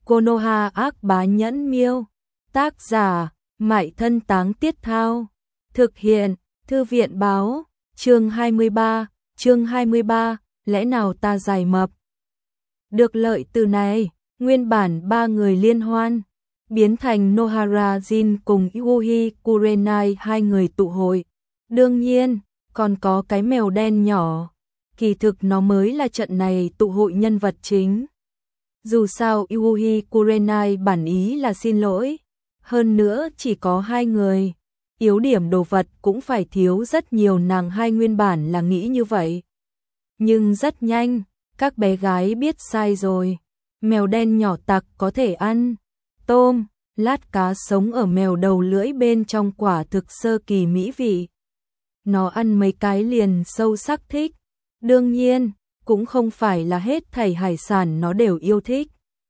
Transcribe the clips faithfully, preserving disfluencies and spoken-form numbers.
Konoha ác bá nhẫn miêu. Tác giả, Mại Thân Táng Tiết Thao. Thực hiện, Thư viện báo. Chương hai mươi ba, chương hai mươi ba, lẽ nào ta dài mập? Được lợi từ này, nguyên bản ba người liên hoan, biến thành Nohara Jin cùng Yuhi Kurenai hai người tụ hội. Đương nhiên, còn có cái mèo đen nhỏ, kỳ thực nó mới là trận này tụ hội nhân vật chính. Dù sao Yuhi Kurenai bản ý là xin lỗi, hơn nữa chỉ có hai người, yếu điểm đồ vật cũng phải thiếu rất nhiều, nàng hai nguyên bản là nghĩ như vậy. Nhưng rất nhanh, các bé gái biết sai rồi, mèo đen nhỏ tặc có thể ăn tôm, lát cá sống ở mèo đầu lưỡi bên trong quả thực sơ kỳ mỹ vị. Nó ăn mấy cái liền sâu sắc thích, đương nhiên, cũng không phải là hết thảy hải sản nó đều yêu thích.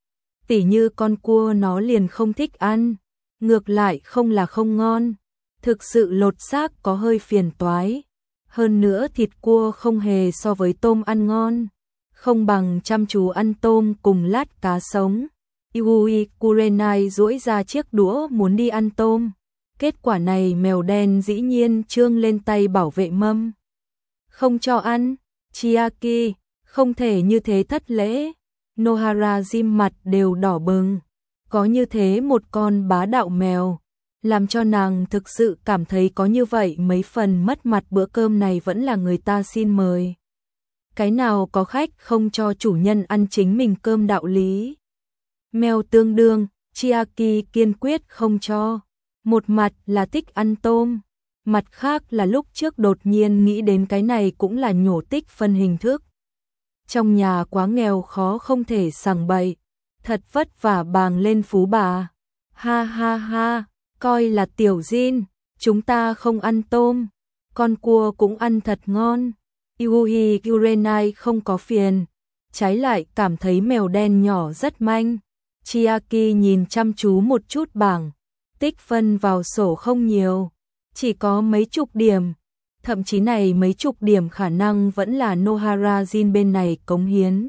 Tỉ như con cua nó liền không thích ăn, ngược lại không là không ngon, thực sự lột xác có hơi phiền toái. Hơn nữa thịt cua không hề so với tôm ăn ngon, không bằng chăm chú ăn tôm cùng lát cá sống. Yui Kurenai duỗi ra chiếc đũa muốn đi ăn tôm. Kết quả này mèo đen dĩ nhiên trương lên tay bảo vệ mâm. Không cho ăn, Chiaki, không thể như thế thất lễ. Nohara Jin mặt đều đỏ bừng. Có như thế một con bá đạo mèo, làm cho nàng thực sự cảm thấy có như vậy mấy phần mất mặt. Bữa cơm này vẫn là người ta xin mời. Cái nào có khách không cho chủ nhân ăn chính mình cơm đạo lý. Mèo tương đương, Chiaki kiên quyết không cho. Một mặt là thích ăn tôm, mặt khác là lúc trước đột nhiên nghĩ đến cái này cũng là nhổ tích phân hình thức. Trong nhà quá nghèo khó không thể sằng bậy, thật vất vả bàng lên phú bà. Ha ha ha, coi là tiểu Jin, chúng ta không ăn tôm, con cua cũng ăn thật ngon. Yuhi Kurenai không có phiền, trái lại cảm thấy mèo đen nhỏ rất manh. Chiaki nhìn chăm chú một chút bảng, tích phân vào sổ không nhiều, chỉ có mấy chục điểm, thậm chí này mấy chục điểm khả năng vẫn là Nohara Jin bên này cống hiến.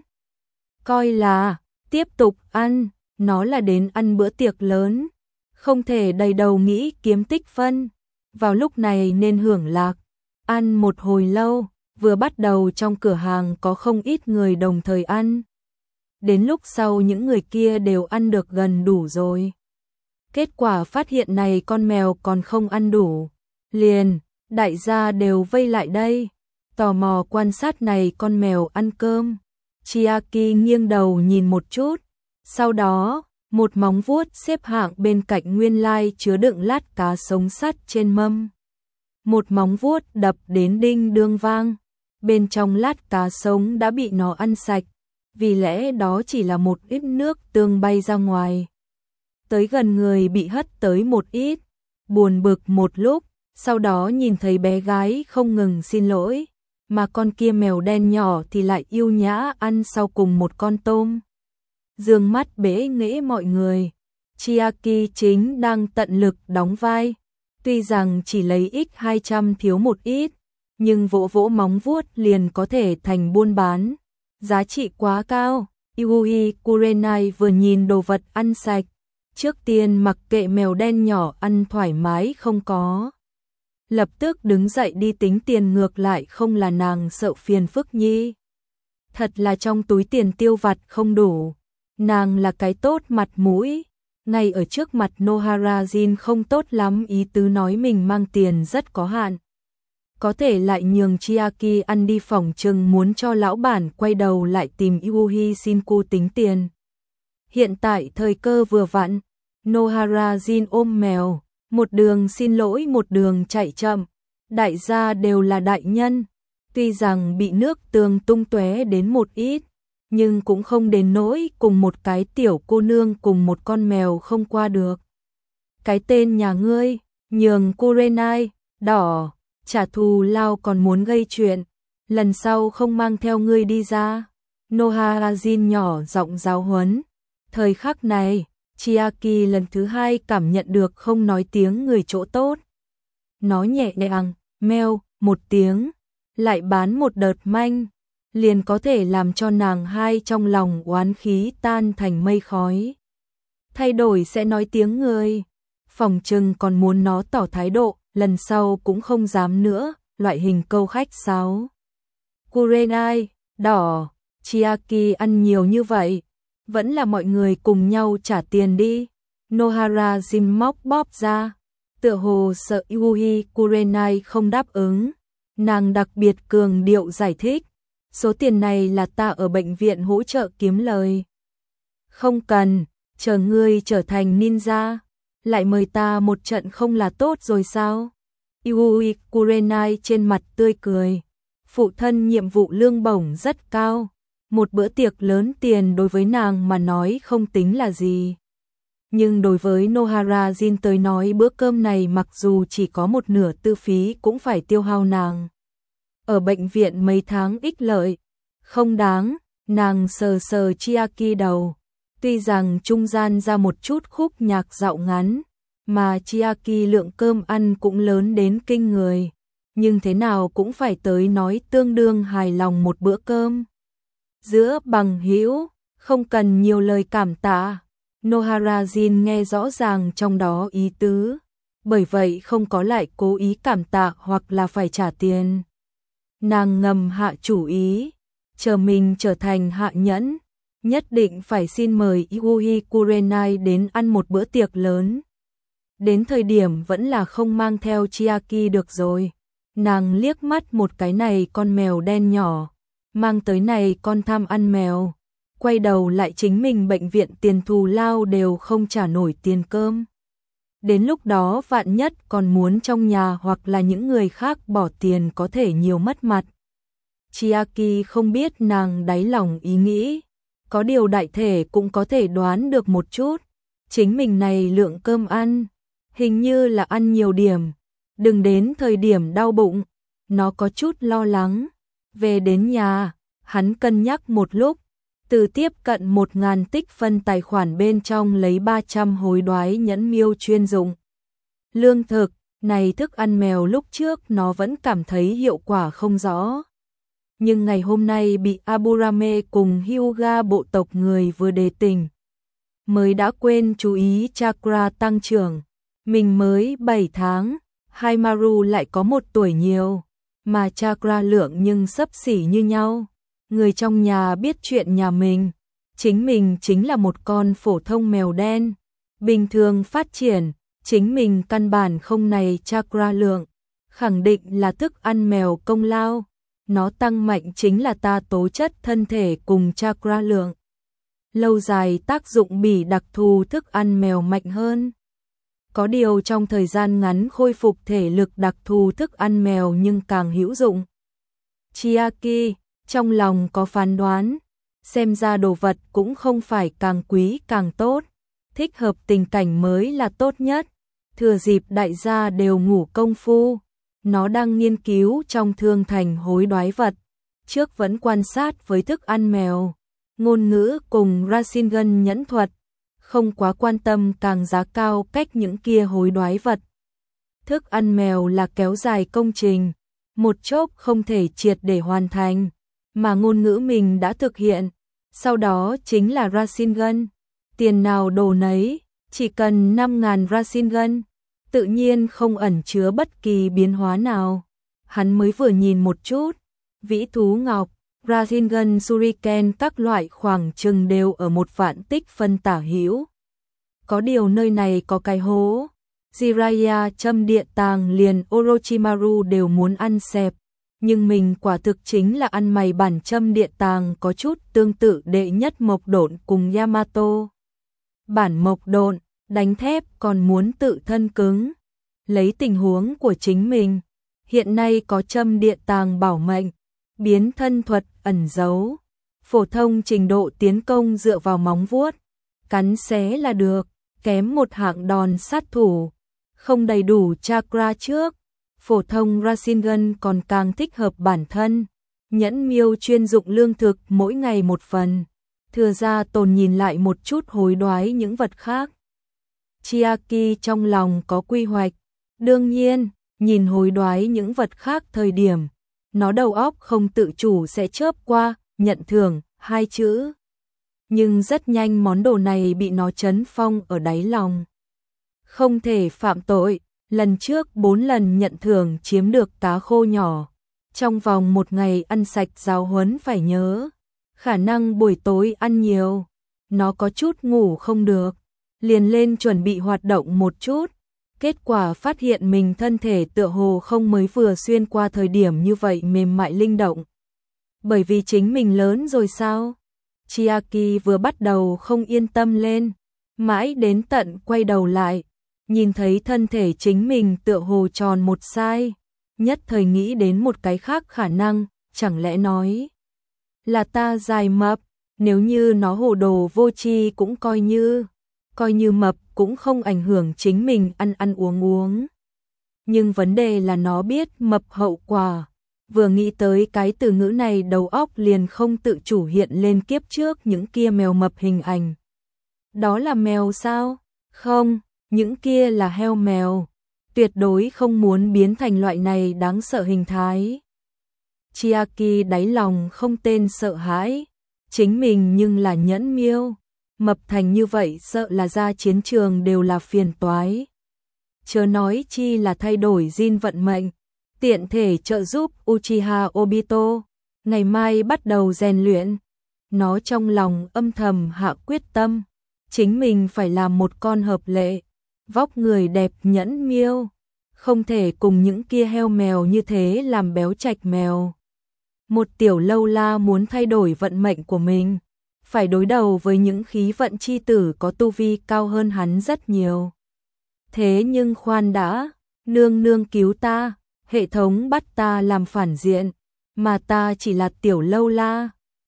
Coi là, tiếp tục ăn, nó là đến ăn bữa tiệc lớn, không thể đầy đầu nghĩ kiếm tích phân, vào lúc này nên hưởng lạc. Ăn một hồi lâu, vừa bắt đầu trong cửa hàng có không ít người đồng thời ăn. Đến lúc sau những người kia đều ăn được gần đủ rồi. Kết quả phát hiện này con mèo còn không ăn đủ. Liền, đại gia đều vây lại đây, tò mò quan sát này con mèo ăn cơm. Chiaki nghiêng đầu nhìn một chút, sau đó, một móng vuốt xếp hạng bên cạnh nguyên lai chứa đựng lát cá sống sắt trên mâm. Một móng vuốt đập đến đinh đương vang, bên trong lát cá sống đã bị nó ăn sạch, vì lẽ đó chỉ là một ít nước tương bay ra ngoài. Tới gần người bị hất tới một ít, buồn bực một lúc, sau đó nhìn thấy bé gái không ngừng xin lỗi, mà con kia mèo đen nhỏ thì lại yêu nhã ăn sau cùng một con tôm. Dương mắt bẽ nghễ mọi người, Chiaki chính đang tận lực đóng vai, tuy rằng chỉ lấy x hai trăm thiếu một ít, nhưng vỗ vỗ móng vuốt liền có thể thành buôn bán, giá trị quá cao. Yuhi Kurenai vừa nhìn đồ vật ăn sạch, trước tiên mặc kệ mèo đen nhỏ ăn thoải mái không có. Lập tức đứng dậy đi tính tiền, ngược lại không là nàng sợ phiền phức nhi. Thật là trong túi tiền tiêu vặt không đủ, nàng là cái tốt mặt mũi, ngay ở trước mặt Nohara Jin không tốt lắm ý tứ nói mình mang tiền rất có hạn. Có thể lại nhường Chiaki ăn đi, phỏng chừng muốn cho lão bản quay đầu lại tìm Yuhi Shinku tính tiền. Hiện tại thời cơ vừa vặn, Nohara Jin ôm mèo, một đường xin lỗi một đường chạy chậm, đại gia đều là đại nhân, tuy rằng bị nước tương tung tóe đến một ít, nhưng cũng không đến nỗi cùng một cái tiểu cô nương cùng một con mèo không qua được. Cái tên nhà ngươi, nhường Kurenai, đỏ, trả thù lao còn muốn gây chuyện, lần sau không mang theo ngươi đi ra. Nohara Jin nhỏ giọng giáo huấn. Thời khắc này, Chiaki lần thứ hai cảm nhận được không nói tiếng người chỗ tốt. Nó nhẹ nhàng, meo, một tiếng, lại bán một đợt manh, liền có thể làm cho nàng hai trong lòng oán khí tan thành mây khói. thay đổi sẽ nói tiếng người. Phòng trừng còn muốn nó tỏ thái độ, lần sau cũng không dám nữa, loại hình câu khách sáo. Kurenai, đỏ, Chiaki ăn nhiều như vậy, vẫn là mọi người cùng nhau trả tiền đi. Nohara Jin móc bóp ra, tựa hồ sợ Yui Kurenai không đáp ứng. Nàng đặc biệt cường điệu giải thích, số tiền này là ta ở bệnh viện hỗ trợ kiếm lời. Không cần, chờ ngươi trở thành ninja, lại mời ta một trận không là tốt rồi sao? Yui Kurenai trên mặt tươi cười, phụ thân nhiệm vụ lương bổng rất cao, một bữa tiệc lớn tiền đối với nàng mà nói không tính là gì. Nhưng đối với Nohara Jin tới nói bữa cơm này mặc dù chỉ có một nửa tư phí cũng phải tiêu hao nàng. Ở bệnh viện mấy tháng ích lợi, không đáng, nàng sờ sờ Chiaki đầu. Tuy rằng trung gian ra một chút khúc nhạc dạo ngắn, mà Chiaki lượng cơm ăn cũng lớn đến kinh người, nhưng thế nào cũng phải tới nói tương đương hài lòng một bữa cơm. Giữa bằng hữu, không cần nhiều lời cảm tạ. Nohara Jin nghe rõ ràng trong đó ý tứ, bởi vậy không có lại cố ý cảm tạ hoặc là phải trả tiền. Nàng ngầm hạ chủ ý, chờ mình trở thành hạ nhẫn, nhất định phải xin mời Yui Kurenai đến ăn một bữa tiệc lớn. Đến thời điểm vẫn là không mang theo Chiaki được rồi. Nàng liếc mắt một cái này con mèo đen nhỏ, mang tới này con tham ăn mèo, quay đầu lại chính mình bệnh viện tiền thù lao đều không trả nổi tiền cơm. Đến lúc đó vạn nhất còn muốn trong nhà hoặc là những người khác bỏ tiền có thể nhiều mất mặt. Chiaki không biết nàng đáy lòng ý nghĩ, có điều đại thể cũng có thể đoán được một chút. Chính mình này lượng cơm ăn, hình như là ăn nhiều điểm, đừng đến thời điểm đau bụng. Nó có chút lo lắng. Về đến nhà, hắn cân nhắc một lúc, từ tiếp cận một ngàn tích phân tài khoản bên trong lấy ba trăm hối đoái nhẫn miêu chuyên dụng. Lương thực, này thức ăn mèo lúc trước nó vẫn cảm thấy hiệu quả không rõ. Nhưng ngày hôm nay bị Aburame cùng Hyuga bộ tộc người vừa đề tình, mới đã quên chú ý chakra tăng trưởng. Mình mới bảy tháng, Haimaru lại có một tuổi nhiều, mà chakra lượng nhưng xấp xỉ như nhau. Người trong nhà biết chuyện nhà mình, chính mình chính là một con phổ thông mèo đen, bình thường phát triển, chính mình căn bản không này chakra lượng, khẳng định là thức ăn mèo công lao, nó tăng mạnh chính là ta tố chất thân thể cùng chakra lượng. Lâu dài tác dụng bị đặc thù thức ăn mèo mạnh hơn. Có điều trong thời gian ngắn khôi phục thể lực đặc thù thức ăn mèo nhưng càng hữu dụng. Chiaki trong lòng có phán đoán, xem ra đồ vật cũng không phải càng quý càng tốt, thích hợp tình cảnh mới là tốt nhất. Thừa dịp đại gia đều ngủ công phu, nó đang nghiên cứu trong thương thành hối đoái vật, trước vẫn quan sát với thức ăn mèo, ngôn ngữ cùng Rasengan nhẫn thuật, không quá quan tâm càng giá cao cách những kia hối đoái vật. Thức ăn mèo là kéo dài công trình, một chốc không thể triệt để hoàn thành, mà ngôn ngữ mình đã thực hiện, sau đó chính là Rasengan, tiền nào đồ nấy, chỉ cần năm ngàn Rasengan, tự nhiên không ẩn chứa bất kỳ biến hóa nào. Hắn mới vừa nhìn một chút, vĩ thú ngọc, Rasengan Shuriken các loại khoảng chừng đều ở một vạn tích phân tả hữu. Có điều nơi này có cái hố, Jiraiya châm địa tàng liền Orochimaru đều muốn ăn xẹp, nhưng mình quả thực chính là ăn mày bản châm địa tàng có chút tương tự đệ nhất mộc độn cùng Yamato. Bản mộc độn, đánh thép còn muốn tự thân cứng. Lấy tình huống của chính mình, hiện nay có châm địa tàng bảo mệnh, biến thân thuật ẩn giấu, phổ thông trình độ tiến công dựa vào móng vuốt, cắn xé là được, kém một hạng đòn sát thủ, không đầy đủ chakra trước, phổ thông Rasengan còn càng thích hợp bản thân, nhẫn miêu chuyên dụng lương thực mỗi ngày một phần, thừa ra tồn nhìn lại một chút hối đoái những vật khác. Chiaki trong lòng có quy hoạch, đương nhiên, nhìn hối đoái những vật khác thời điểm, nó đầu óc không tự chủ sẽ chớp qua, nhận thưởng, hai chữ. nhưng rất nhanh món đồ này bị nó trấn phong ở đáy lòng. Không thể phạm tội, lần trước bốn lần nhận thưởng chiếm được cá khô nhỏ. Trong vòng một ngày ăn sạch giáo huấn phải nhớ. Khả năng buổi tối ăn nhiều, nó có chút ngủ không được, liền lên chuẩn bị hoạt động một chút. Kết quả phát hiện mình thân thể tựa hồ không mới vừa xuyên qua thời điểm như vậy mềm mại linh động. Bởi vì chính mình lớn rồi sao? Chiaki vừa bắt đầu không yên tâm lên, mãi đến tận quay đầu lại, nhìn thấy thân thể chính mình tựa hồ tròn một sai, nhất thời nghĩ đến một cái khác khả năng, chẳng lẽ nói là ta dài mập, nếu như nó hồ đồ vô tri cũng coi như, coi như mập cũng không ảnh hưởng chính mình ăn ăn uống uống. Nhưng vấn đề là nó biết mập hậu quả. Vừa nghĩ tới cái từ ngữ này đầu óc liền không tự chủ hiện lên kiếp trước những kia mèo mập hình ảnh. Đó là mèo sao? Không, những kia là heo mèo. Tuyệt đối không muốn biến thành loại này đáng sợ hình thái. Chiaki đáy lòng không tên sợ hãi. Chính mình nhưng là nhẫn miêu. Mập thành như vậy sợ là ra chiến trường đều là phiền toái. Chớ nói chi là thay đổi gene vận mệnh. Tiện thể trợ giúp Uchiha Obito, ngày mai bắt đầu rèn luyện. Nó trong lòng âm thầm hạ quyết tâm, chính mình phải làm một con hợp lệ, vóc người đẹp nhẫn miêu, không thể cùng những kia heo mèo như thế làm béo trạch mèo. Một tiểu lâu la muốn thay đổi vận mệnh của mình, phải đối đầu với những khí vận chi tử có tu vi cao hơn hắn rất nhiều. Thế nhưng khoan đã, nương nương cứu ta. Hệ thống bắt ta làm phản diện, mà ta chỉ là tiểu lâu la,